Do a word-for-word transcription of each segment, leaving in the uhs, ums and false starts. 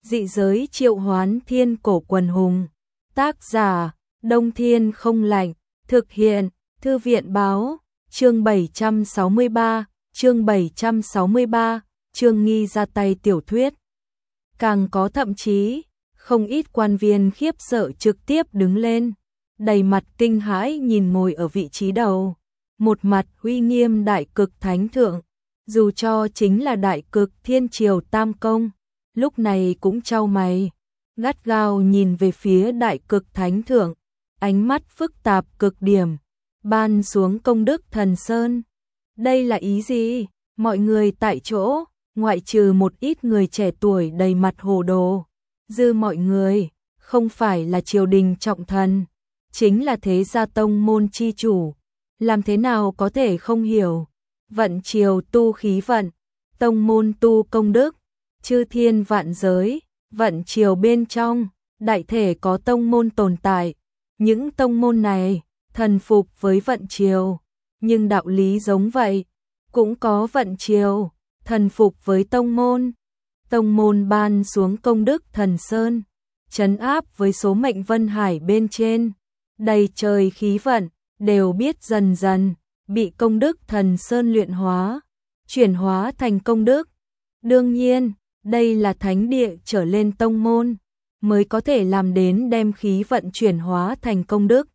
Dị giới triệu hoán thiên cổ quần hùng. Tác giả, Đông Thiên không lạnh. Thực hiện, Thư viện báo. Chương bảy trăm sáu mươi ba, chương bảy trăm sáu mươi ba, Trương Nghi ra tay tiểu thuyết. Càng có thậm chí, không ít quan viên khiếp sợ trực tiếp đứng lên, đầy mặt kinh hãi nhìn ngồi ở vị trí đầu. Một mặt uy nghiêm đại cực thánh thượng, dù cho chính là đại cực thiên triều tam công, lúc này cũng chau mày, gắt gao nhìn về phía đại cực thánh thượng, ánh mắt phức tạp cực điểm, ban xuống công đức thần sơn. Đây là ý gì? Mọi người tại chỗ, ngoại trừ một ít người trẻ tuổi đầy mặt hồ đồ, dư mọi người, không phải là triều đình trọng thần, chính là thế gia tông môn chi chủ, làm thế nào có thể không hiểu, vận triều tu khí vận, tông môn tu công đức, chư thiên vạn giới, vận triều bên trong, đại thể có tông môn tồn tại, những tông môn này, thần phục với vận triều, nhưng đạo lý giống vậy, cũng có vận triều, thần phục với tông môn, tông môn ban xuống công đức thần sơn, trấn áp với số mệnh vân hải bên trên, đầy trời khí vận, đều biết dần dần, bị công đức thần sơn luyện hóa, chuyển hóa thành công đức. Đương nhiên, đây là thánh địa trở lên tông môn, mới có thể làm đến đem khí vận chuyển hóa thành công đức.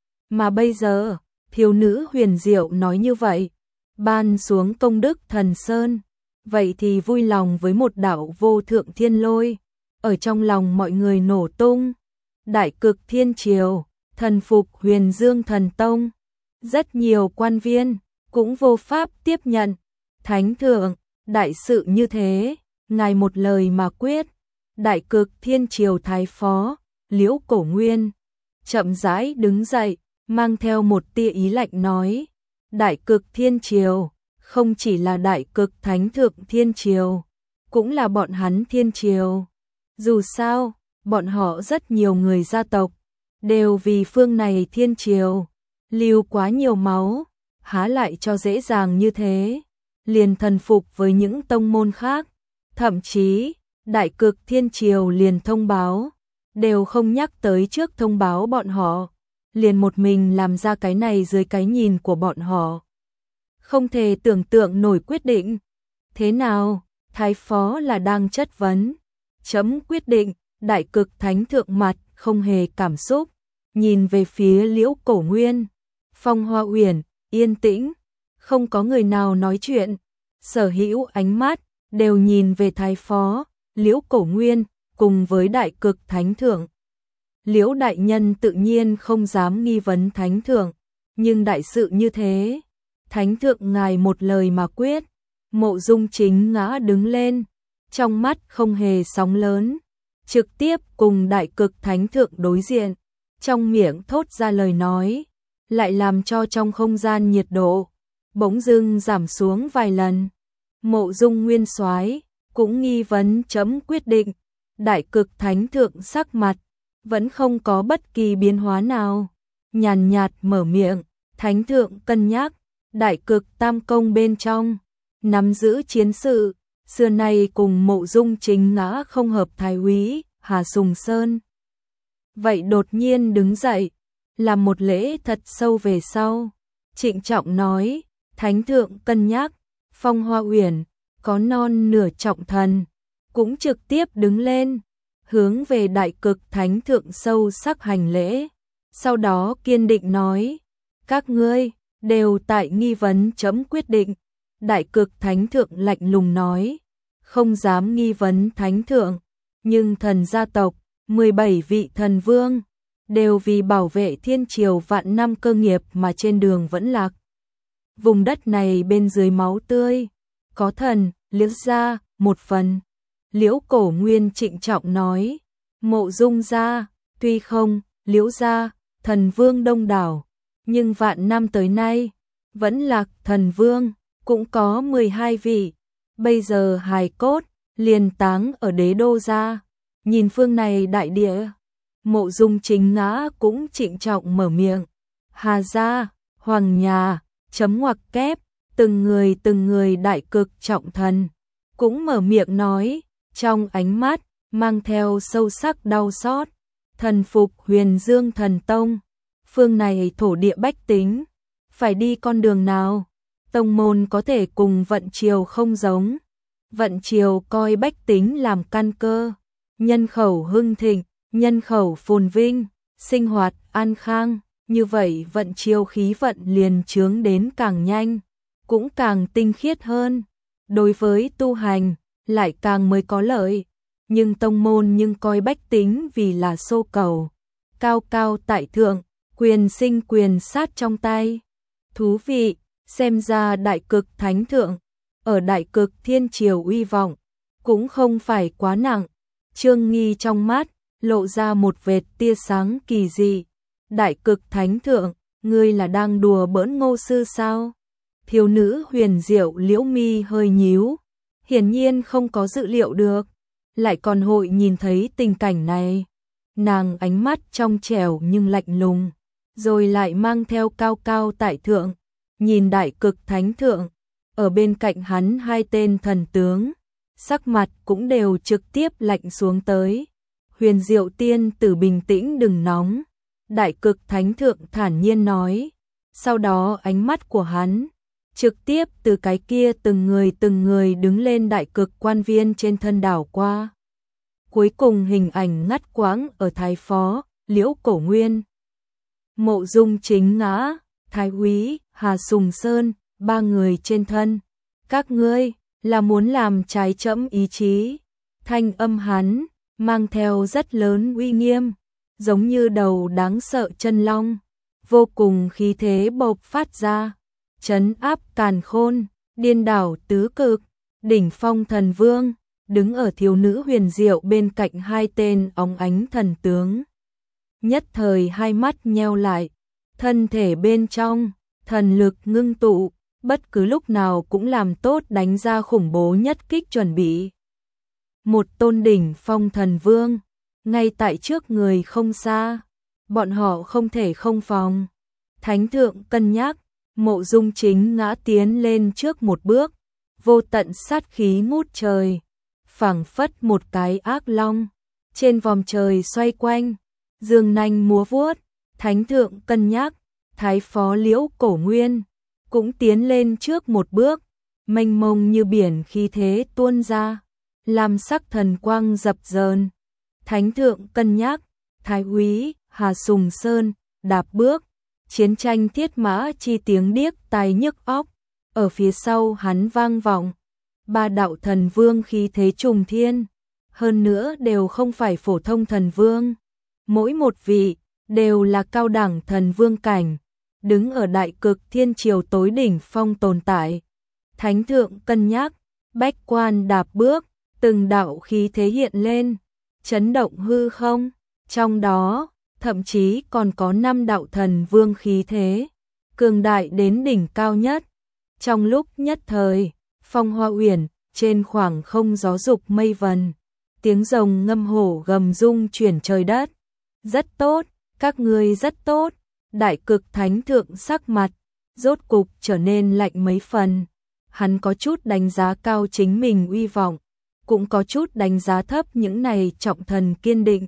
Mà bây giờ, thiếu nữ huyền diệu nói như vậy, ban xuống công đức thần sơn, vậy thì vui lòng với một đạo vô thượng thiên lôi, ở trong lòng mọi người nổ tung. Đại cực thiên triều, thần phục Huyền Dương thần tông, rất nhiều quan viên cũng vô pháp tiếp nhận. Thánh thượng, đại sự như thế, ngài một lời mà quyết. Đại cực thiên triều thái phó, Liễu Cổ Nguyên, chậm rãi đứng dậy, mang theo một tia ý lạnh nói, đại cực thiên triều, không chỉ là đại cực thánh thượng thiên triều, cũng là bọn hắn thiên triều. Dù sao, bọn họ rất nhiều người gia tộc, đều vì phương này thiên triều, lưu quá nhiều máu, há lại cho dễ dàng như thế, liền thần phục với những tông môn khác, thậm chí, đại cực thiên triều liền thông báo, đều không nhắc tới trước thông báo bọn họ, liền một mình làm ra cái này dưới cái nhìn của bọn họ. Không thể tưởng tượng nổi quyết định. Thế nào, thái phó là đang chất vấn. Chấm quyết định, đại cực thánh thượng mặt không hề cảm xúc, nhìn về phía Liễu Cổ Nguyên. Phong Hoa Uyển, yên tĩnh, không có người nào nói chuyện, sở hữu ánh mắt đều nhìn về thái phó, Liễu Cổ Nguyên, cùng với đại cực thánh thượng. Liễu đại nhân tự nhiên không dám nghi vấn thánh thượng, nhưng đại sự như thế, thánh thượng ngài một lời mà quyết. Mộ Dung Chính ngã đứng lên, trong mắt không hề sóng lớn, trực tiếp cùng đại cực thánh thượng đối diện, trong miệng thốt ra lời nói, lại làm cho trong không gian nhiệt độ bỗng dưng giảm xuống vài lần. Mộ Dung Nguyên Soái cũng nghi vấn chấm quyết định. Đại cực thánh thượng sắc mặt vẫn không có bất kỳ biến hóa nào, nhàn nhạt mở miệng, thánh thượng cân nhắc, đại cực tam công bên trong nắm giữ chiến sự, xưa nay cùng Mộ Dung Chính ngã không hợp thái úy Hà Sùng Sơn. Vậy đột nhiên đứng dậy, làm một lễ thật sâu về sau, trịnh trọng nói, thánh thượng cân nhắc, Phong Hoa Uyển có non nửa trọng thần, cũng trực tiếp đứng lên, hướng về đại cực thánh thượng sâu sắc hành lễ, sau đó kiên định nói, các ngươi đều tại nghi vấn chấm quyết định. Đại cực thánh thượng lạnh lùng nói, không dám nghi vấn thánh thượng, nhưng thần gia tộc, mười bảy vị thần vương, đều vì bảo vệ thiên triều vạn năm cơ nghiệp mà trên đường vẫn lạc. Vùng đất này bên dưới máu tươi, có thần, Liễu gia, một phần. Liễu Cổ Nguyên trịnh trọng nói, Mộ Dung gia, tuy không, Liễu gia, thần vương đông đảo, nhưng vạn năm tới nay, vẫn lạc thần vương, cũng có mười hai vị, bây giờ hài cốt, liền táng ở đế đô gia. Nhìn phương này đại địa, Mộ Dung Chính ngã cũng trịnh trọng mở miệng, Hà gia, Hoàng nhà, chấm ngoặc kép, từng người từng người đại cực trọng thần, cũng mở miệng nói, trong ánh mắt mang theo sâu sắc đau xót, thần phục Huyền Dương Thần Tông. Phương này thổ địa bách tính, phải đi con đường nào? Tông môn có thể cùng Vận Triều không giống. Vận Triều coi bách tính làm căn cơ, nhân khẩu hưng thịnh, nhân khẩu phồn vinh, sinh hoạt an khang, như vậy Vận Triều khí vận liền chướng đến càng nhanh, cũng càng tinh khiết hơn. Đối với tu hành, lại càng mới có lợi, nhưng tông môn nhưng coi bách tính vì là xô cầu, cao cao tại thượng, quyền sinh quyền sát trong tay. Thú vị, xem ra Đại Cực Thánh Thượng, ở Đại Cực Thiên Triều uy vọng, cũng không phải quá nặng. Trương Nghi trong mắt, lộ ra một vệt tia sáng kỳ dị. Đại Cực Thánh Thượng, ngươi là đang đùa bỡn Ngô sư sao? Thiếu nữ huyền diệu liễu mi hơi nhíu, hiển nhiên không có dự liệu được, lại còn hội nhìn thấy tình cảnh này. Nàng ánh mắt trong trẻo nhưng lạnh lùng, rồi lại mang theo cao cao tại thượng, nhìn Đại Cực Thánh Thượng, ở bên cạnh hắn hai tên thần tướng, sắc mặt cũng đều trực tiếp lạnh xuống tới. Huyền Diệu tiên tử bình tĩnh đừng nóng, Đại Cực Thánh Thượng thản nhiên nói. Sau đó ánh mắt của hắn trực tiếp từ cái kia từng người từng người đứng lên đại cực quan viên trên thân đảo qua. Cuối cùng hình ảnh ngắt quãng ở Thái Phó, Liễu Cổ Nguyên, Mộ Dung Chính Ngã, Thái Úy, Hà Sùng Sơn, ba người trên thân. Các ngươi là muốn làm trái trẫm ý chí. Thanh âm hắn mang theo rất lớn uy nghiêm, giống như đầu đáng sợ chân long, vô cùng khí thế bộc phát ra, trấn áp càn khôn, điên đảo tứ cực. Đỉnh phong thần vương đứng ở thiếu nữ huyền diệu bên cạnh hai tên óng ánh thần tướng, nhất thời hai mắt nheo lại, thân thể bên trong thần lực ngưng tụ, bất cứ lúc nào cũng làm tốt đánh ra khủng bố nhất kích chuẩn bị. Một tôn đỉnh phong thần vương ngay tại trước người không xa, bọn họ không thể không phòng. Thánh thượng cân nhắc, Mộ Dung Chính Ngã tiến lên trước một bước, vô tận sát khí ngút trời, phảng phất một cái ác long, trên vòm trời xoay quanh, dương nanh múa vuốt. Thánh thượng cân nhắc, Thái Phó Liễu Cổ Nguyên cũng tiến lên trước một bước, mênh mông như biển khí thế tuôn ra, làm sắc thần quang dập dờn. Thánh thượng cân nhắc, Thái Úy Hà Sùng Sơn đạp bước, chiến tranh thiết mã chi tiếng điếc tai nhức óc, ở phía sau hắn vang vọng. Ba đạo thần vương khí thế trùng thiên, hơn nữa đều không phải phổ thông thần vương, mỗi một vị đều là cao đẳng thần vương cảnh, đứng ở Đại Cực Thiên Triều tối đỉnh phong tồn tại. Thánh thượng cân nhắc, bách quan đạp bước, từng đạo khí thế hiện lên, chấn động hư không, trong đó thậm chí còn có năm đạo thần vương khí thế, cường đại đến đỉnh cao nhất. Trong lúc nhất thời, Phong Hoa Uyển trên khoảng không gió dục mây vần, tiếng rồng ngâm hổ gầm rung chuyển trời đất. Rất tốt, các ngươi rất tốt. Đại Cực Thánh Thượng sắc mặt rốt cục trở nên lạnh mấy phần. Hắn có chút đánh giá cao chính mình uy vọng, cũng có chút đánh giá thấp những này trọng thần kiên định.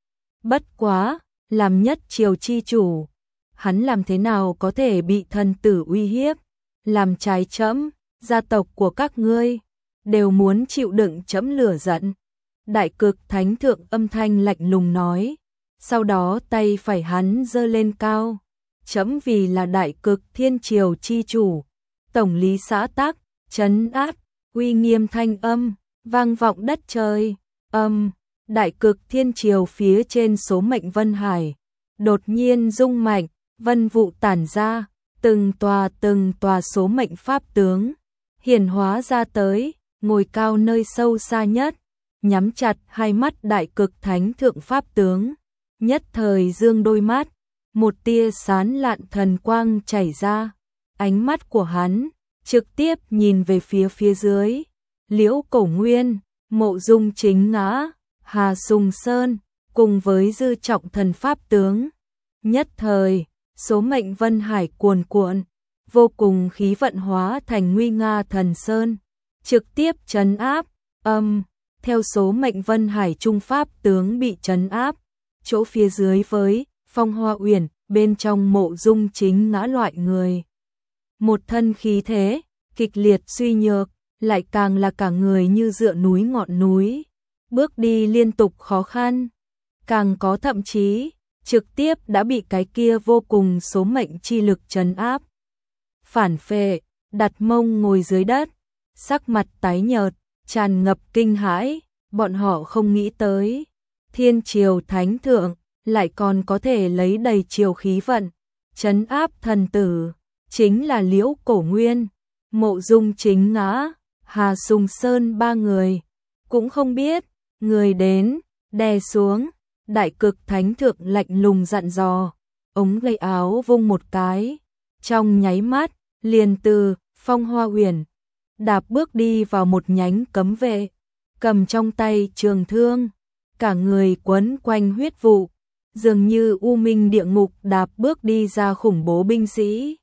Bất quá, làm nhất triều chi chủ, hắn làm thế nào có thể bị thần tử uy hiếp, làm trái trẫm, gia tộc của các ngươi đều muốn chịu đựng trẫm lửa giận. Đại Cực Thánh Thượng âm thanh lạnh lùng nói, sau đó tay phải hắn giơ lên cao, trẫm vì là Đại Cực Thiên Triều chi chủ, tổng lý xã tắc, trấn áp, uy nghiêm thanh âm vang vọng đất trời. Âm, Đại Cực Thiên Triều phía trên số mệnh Vân Hải đột nhiên rung mạnh, vân vụ tản ra, từng tòa từng tòa số mệnh pháp tướng hiển hóa ra tới, ngồi cao nơi sâu xa nhất, nhắm chặt hai mắt Đại Cực Thánh Thượng pháp tướng, nhất thời dương đôi mắt, một tia sán lạn thần quang chảy ra, ánh mắt của hắn trực tiếp nhìn về phía phía dưới. Liễu Cổ Nguyên, Mộ Dung Chính Ngã, Hà Sùng Sơn cùng với dư trọng thần pháp tướng, nhất thời số mệnh Vân Hải cuồn cuộn, vô cùng khí vận hóa thành nguy nga thần sơn, trực tiếp trấn áp. Âm, theo số mệnh Vân Hải Trung Pháp tướng bị trấn áp, chỗ phía dưới với Phong Hoa Uyển, bên trong Mộ Dung Chính ngã loại người. Một thân khí thế, kịch liệt suy nhược, lại càng là cả người như dựa núi ngọn núi, bước đi liên tục khó khăn, càng có thậm chí trực tiếp đã bị cái kia vô cùng số mệnh chi lực trấn áp. Phản phệ, đặt mông ngồi dưới đất, sắc mặt tái nhợt, tràn ngập kinh hãi, bọn họ không nghĩ tới, Thiên Triều Thánh Thượng lại còn có thể lấy đầy triều khí vận, trấn áp thần tử, chính là Liễu Cổ Nguyên, Mộ Dung Chính ngã, Hà Sùng Sơn ba người, cũng không biết, người đến, đè xuống, Đại Cực Thánh Thượng lạnh lùng dặn dò, ống tay áo vung một cái, trong nháy mắt, liền từ Phong Hoa Uyển đạp bước đi vào một nhánh cấm vệ, cầm trong tay trường thương, cả người quấn quanh huyết vụ, dường như u minh địa ngục đạp bước đi ra khủng bố binh sĩ.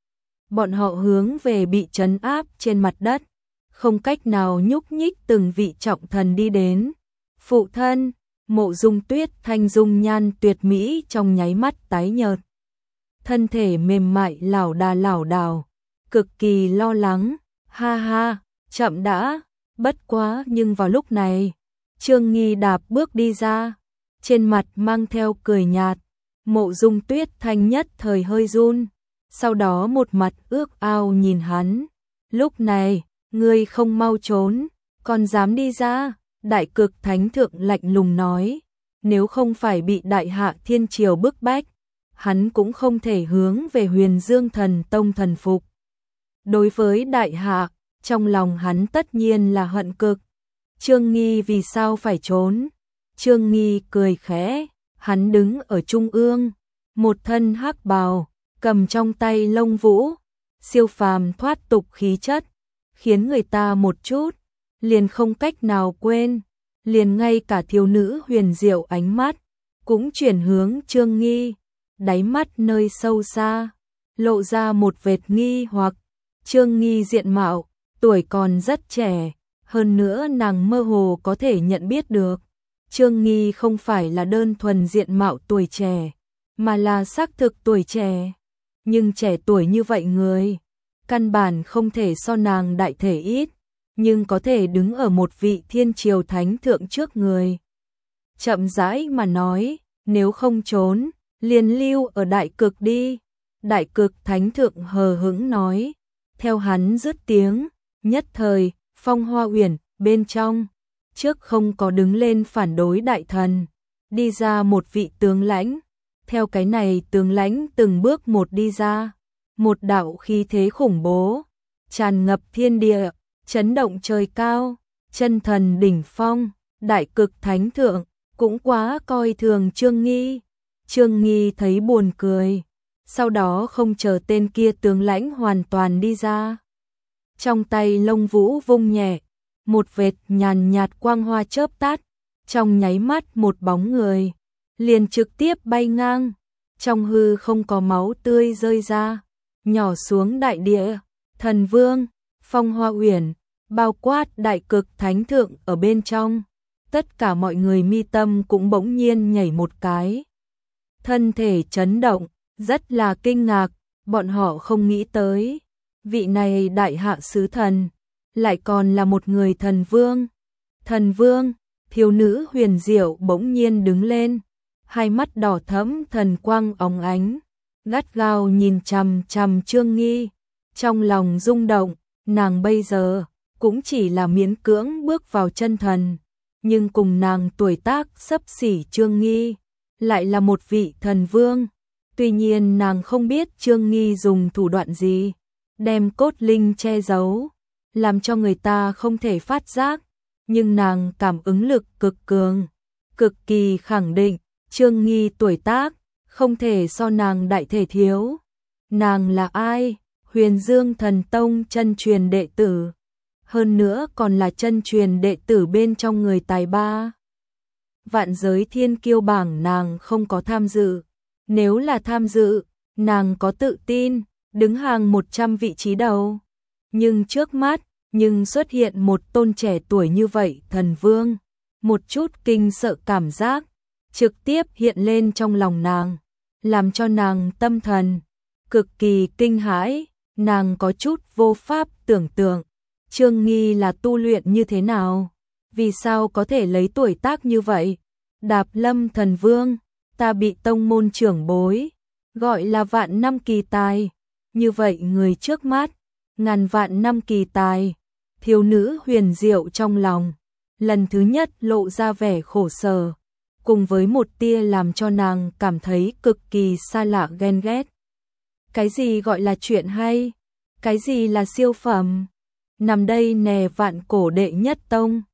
Bọn họ hướng về bị trấn áp trên mặt đất, không cách nào nhúc nhích từng vị trọng thần đi đến. Phụ thân, Mộ Dung Tuyết thanh dung nhan tuyệt mỹ trong nháy mắt tái nhợt. Thân thể mềm mại lảo đà lảo đảo, cực kỳ lo lắng, ha ha, chậm đã, bất quá nhưng vào lúc này, Trương Nghi đạp bước đi ra, trên mặt mang theo cười nhạt, Mộ Dung Tuyết thanh nhất thời hơi run, sau đó một mặt ước ao nhìn hắn, lúc này, ngươi không mau trốn, còn dám đi ra, Đại Cực Thánh Thượng lạnh lùng nói, nếu không phải bị Đại Hạ Thiên Triều bức bách, hắn cũng không thể hướng về Huyền Dương Thần Tông thần phục. Đối với Đại Hạ, trong lòng hắn tất nhiên là hận cực. Trương Nghi vì sao phải trốn? Trương Nghi cười khẽ, hắn đứng ở trung ương, một thân hắc bào, cầm trong tay lông vũ, siêu phàm thoát tục khí chất, khiến người ta một chút liền không cách nào quên, liền ngay cả thiếu nữ huyền diệu ánh mắt cũng chuyển hướng Trương Nghi, đáy mắt nơi sâu xa lộ ra một vệt nghi hoặc. Trương Nghi diện mạo, tuổi còn rất trẻ, hơn nữa nàng mơ hồ có thể nhận biết được, Trương Nghi không phải là đơn thuần diện mạo tuổi trẻ, mà là xác thực tuổi trẻ, nhưng trẻ tuổi như vậy người, căn bản không thể so nàng đại thể ít, nhưng có thể đứng ở một vị Thiên Triều Thánh Thượng trước người. Chậm rãi mà nói, nếu không trốn, liền lưu ở Đại Cực đi. Đại Cực Thánh Thượng hờ hững nói, theo hắn dứt tiếng, nhất thời, Phong Hoa Uyển bên trong, trước không có đứng lên phản đối đại thần, đi ra một vị tướng lãnh, theo cái này tướng lãnh từng bước một đi ra, một đạo khí thế khủng bố, tràn ngập thiên địa, chấn động trời cao, chân thần đỉnh phong, Đại Cực Thánh Thượng, cũng quá coi thường Trương Nghi. Trương Nghi thấy buồn cười, sau đó không chờ tên kia tướng lãnh hoàn toàn đi ra. Trong tay lông vũ vung nhẹ, một vệt nhàn nhạt quang hoa chớp tắt, trong nháy mắt một bóng người, liền trực tiếp bay ngang, trong hư không có máu tươi rơi ra, nhỏ xuống đại địa, thần vương, Phong Hoa Uyển, bao quát Đại Cực Thánh Thượng ở bên trong, tất cả mọi người mi tâm cũng bỗng nhiên nhảy một cái. Thân thể chấn động, rất là kinh ngạc, bọn họ không nghĩ tới, vị này đại hạ sứ thần, lại còn là một người thần vương. Thần vương, thiếu nữ huyền diệu bỗng nhiên đứng lên, hai mắt đỏ thẫm thần quang óng ánh, gắt gao nhìn chằm chằm Trương Nghi, trong lòng rung động, nàng bây giờ cũng chỉ là miễn cưỡng bước vào chân thần, nhưng cùng nàng tuổi tác xấp xỉ Trương Nghi, lại là một vị thần vương. Tuy nhiên nàng không biết Trương Nghi dùng thủ đoạn gì, đem cốt linh che giấu, làm cho người ta không thể phát giác, nhưng nàng cảm ứng lực cực cường, cực kỳ khẳng định, Trương Nghi tuổi tác, không thể so nàng đại thể thiếu. Nàng là ai? Huyền Dương Thần Tông chân truyền đệ tử, hơn nữa còn là chân truyền đệ tử bên trong người tài ba. Vạn giới thiên kiêu bảng nàng không có tham dự, nếu là tham dự, nàng có tự tin, đứng hàng một trăm vị trí đầu. Nhưng trước mắt, nhưng xuất hiện một tôn trẻ tuổi như vậy thần vương, một chút kinh sợ cảm giác trực tiếp hiện lên trong lòng nàng, làm cho nàng tâm thần cực kỳ kinh hãi, nàng có chút vô pháp tưởng tượng, Trương Nghi là tu luyện như thế nào, vì sao có thể lấy tuổi tác như vậy. Đạp Lâm thần vương, ta bị tông môn trưởng bối gọi là vạn năm kỳ tài, như vậy người trước mắt, ngàn vạn năm kỳ tài. Thiếu nữ huyền diệu trong lòng, lần thứ nhất lộ ra vẻ khổ sở, cùng với một tia làm cho nàng cảm thấy cực kỳ xa lạ ghen ghét. Cái gì gọi là chuyện hay? Cái gì là siêu phẩm? Nằm đây nè vạn cổ đệ nhất tông,